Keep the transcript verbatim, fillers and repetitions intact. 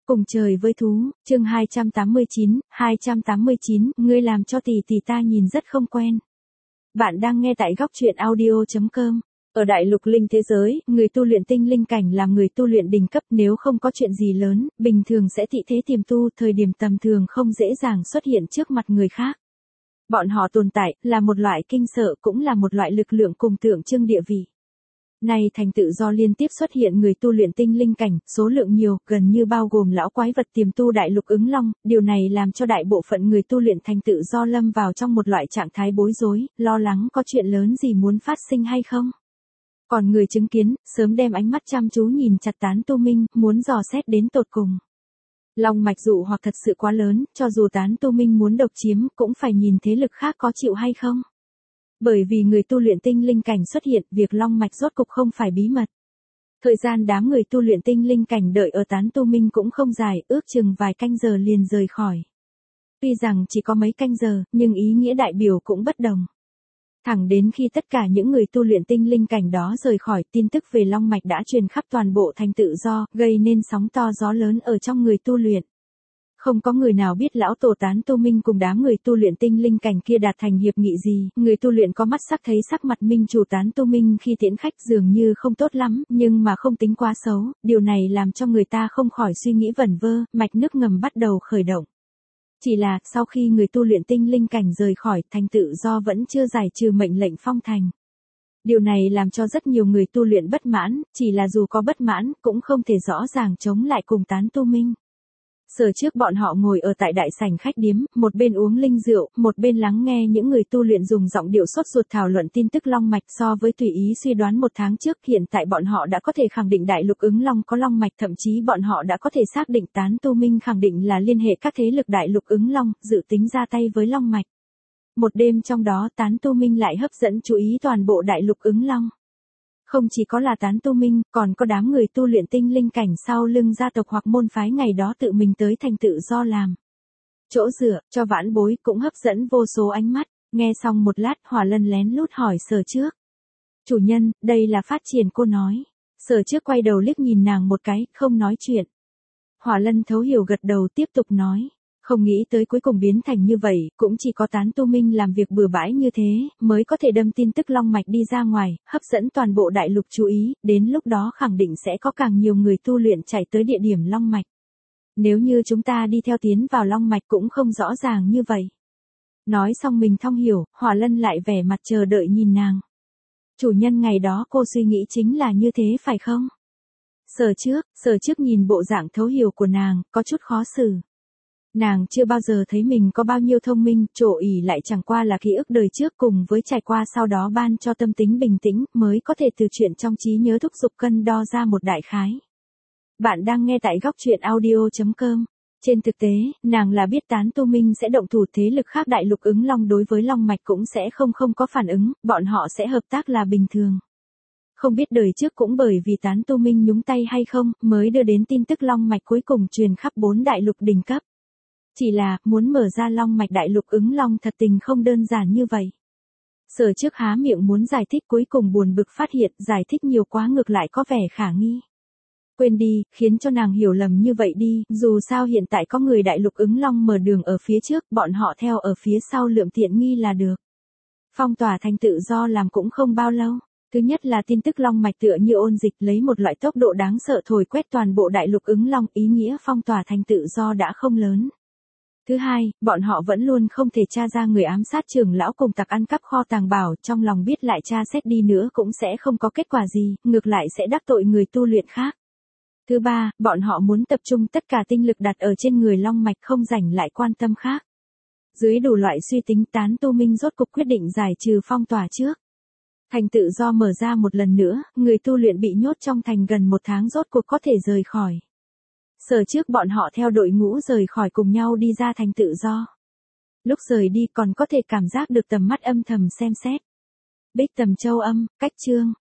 Cùng trời với thú, chương hai trăm tám mươi chín, hai trăm tám mươi chín, ngươi làm cho tỷ tỷ ta nhìn rất không quen. Bạn đang nghe tại góc truyện audio chấm com. Ở đại lục linh thế giới, người tu luyện tinh linh cảnh làm người tu luyện đỉnh cấp, nếu không có chuyện gì lớn, bình thường sẽ tị thế tiềm tu, thời điểm tầm thường không dễ dàng xuất hiện trước mặt người khác. Bọn họ tồn tại, là một loại kinh sợ, cũng là một loại lực lượng cùng tượng trưng địa vị. Nay thành tự do liên tiếp xuất hiện người tu luyện tinh linh cảnh, số lượng nhiều, gần như bao gồm lão quái vật tiềm tu đại lục ứng long, điều này làm cho đại bộ phận người tu luyện thành tự do lâm vào trong một loại trạng thái bối rối, lo lắng có chuyện lớn gì muốn phát sinh hay không. Còn người chứng kiến, sớm đem ánh mắt chăm chú nhìn chặt tán tu minh, muốn dò xét đến tột cùng. Long mạch dụ hoặc thật sự quá lớn, cho dù tán tu minh muốn độc chiếm, cũng phải nhìn thế lực khác có chịu hay không. Bởi vì người tu luyện tinh linh cảnh xuất hiện, việc long mạch rốt cục không phải bí mật. Thời gian đám người tu luyện tinh linh cảnh đợi ở tán tu minh cũng không dài, ước chừng vài canh giờ liền rời khỏi. Tuy rằng chỉ có mấy canh giờ, nhưng ý nghĩa đại biểu cũng bất đồng. Thẳng đến khi tất cả những người tu luyện tinh linh cảnh đó rời khỏi, tin tức về long mạch đã truyền khắp toàn bộ thành tự do, gây nên sóng to gió lớn ở trong người tu luyện. Không có người nào biết lão tổ tán tu minh cùng đám người tu luyện tinh linh cảnh kia đạt thành hiệp nghị gì, người tu luyện có mắt sắc thấy sắc mặt minh chủ tán tu minh khi tiễn khách dường như không tốt lắm, nhưng mà không tính quá xấu, điều này làm cho người ta không khỏi suy nghĩ vẩn vơ, mạch nước ngầm bắt đầu khởi động. Chỉ là, sau khi người tu luyện tinh linh cảnh rời khỏi, thành tự do vẫn chưa giải trừ mệnh lệnh phong thành. Điều này làm cho rất nhiều người tu luyện bất mãn, chỉ là dù có bất mãn, cũng không thể rõ ràng chống lại cùng tán tu minh. Giờ trước bọn họ ngồi ở tại đại sảnh khách điếm, một bên uống linh rượu, một bên lắng nghe những người tu luyện dùng giọng điệu sốt ruột thảo luận tin tức long mạch. So với tùy ý suy đoán một tháng trước, hiện tại bọn họ đã có thể khẳng định đại lục ứng long có long mạch, thậm chí bọn họ đã có thể xác định tán tu minh khẳng định là liên hệ các thế lực đại lục ứng long, dự tính ra tay với long mạch. Một đêm trong đó tán tu minh lại hấp dẫn chú ý toàn bộ đại lục ứng long. Không chỉ có là tán tu minh, còn có đám người tu luyện tinh linh cảnh sau lưng gia tộc hoặc môn phái ngày đó tự mình tới thành tự do làm chỗ dựa, cho vãn bối cũng hấp dẫn vô số ánh mắt. Nghe xong một lát, Hỏa Lân lén lút hỏi Sở Trước. Chủ nhân, đây là phát triển cô nói. Sở Trước quay đầu liếc nhìn nàng một cái, không nói chuyện. Hỏa Lân thấu hiểu gật đầu tiếp tục nói. Không nghĩ tới cuối cùng biến thành như vậy, cũng chỉ có tán tu minh làm việc bừa bãi như thế, mới có thể đâm tin tức long mạch đi ra ngoài, hấp dẫn toàn bộ đại lục chú ý, đến lúc đó khẳng định sẽ có càng nhiều người tu luyện chạy tới địa điểm long mạch. Nếu như chúng ta đi theo tiến vào long mạch cũng không rõ ràng như vậy. Nói xong mình thong hiểu, Hỏa Lân lại vẻ mặt chờ đợi nhìn nàng. Chủ nhân ngày đó cô suy nghĩ chính là như thế phải không? Sở Trước, Sở Trước nhìn bộ dạng thấu hiểu của nàng, có chút khó xử. Nàng chưa bao giờ thấy mình có bao nhiêu thông minh, trổ ỉ lại chẳng qua là ký ức đời trước cùng với trải qua sau đó ban cho tâm tính bình tĩnh, mới có thể từ chuyện trong trí nhớ thúc giục cân đo ra một đại khái. Bạn đang nghe tại góc truyện audio chấm com. Trên thực tế, nàng là biết tán tu minh sẽ động thủ, thế lực khác đại lục ứng long đối với long mạch cũng sẽ không không có phản ứng, bọn họ sẽ hợp tác là bình thường. Không biết đời trước cũng bởi vì tán tu minh nhúng tay hay không, mới đưa đến tin tức long mạch cuối cùng truyền khắp bốn đại lục đỉnh cấp. Chỉ là, muốn mở ra long mạch đại lục ứng long thật tình không đơn giản như vậy. Sở Trước há miệng muốn giải thích, cuối cùng buồn bực phát hiện giải thích nhiều quá ngược lại có vẻ khả nghi. Quên đi, khiến cho nàng hiểu lầm như vậy đi, dù sao hiện tại có người đại lục ứng long mở đường ở phía trước, bọn họ theo ở phía sau lượm tiện nghi là được. Phong tỏa thành tự do làm cũng không bao lâu. Thứ nhất là tin tức long mạch tựa như ôn dịch lấy một loại tốc độ đáng sợ thổi quét toàn bộ đại lục ứng long, ý nghĩa phong tỏa thành tự do đã không lớn. Thứ hai, bọn họ vẫn luôn không thể tra ra người ám sát trưởng lão cùng tặc ăn cắp kho tàng bảo, trong lòng biết lại tra xét đi nữa cũng sẽ không có kết quả gì, ngược lại sẽ đắc tội người tu luyện khác. Thứ ba, bọn họ muốn tập trung tất cả tinh lực đặt ở trên người long mạch, không rảnh lại quan tâm khác. Dưới đủ loại suy tính, tán tu minh rốt cục quyết định giải trừ phong tỏa trước. Thành tự do mở ra một lần nữa, người tu luyện bị nhốt trong thành gần một tháng rốt cuộc có thể rời khỏi. Sở Trước bọn họ theo đội ngũ rời khỏi cùng nhau đi ra thành tự do. Lúc rời đi còn có thể cảm giác được tầm mắt âm thầm xem xét. Bích Tầm Châu Âm, cách chương.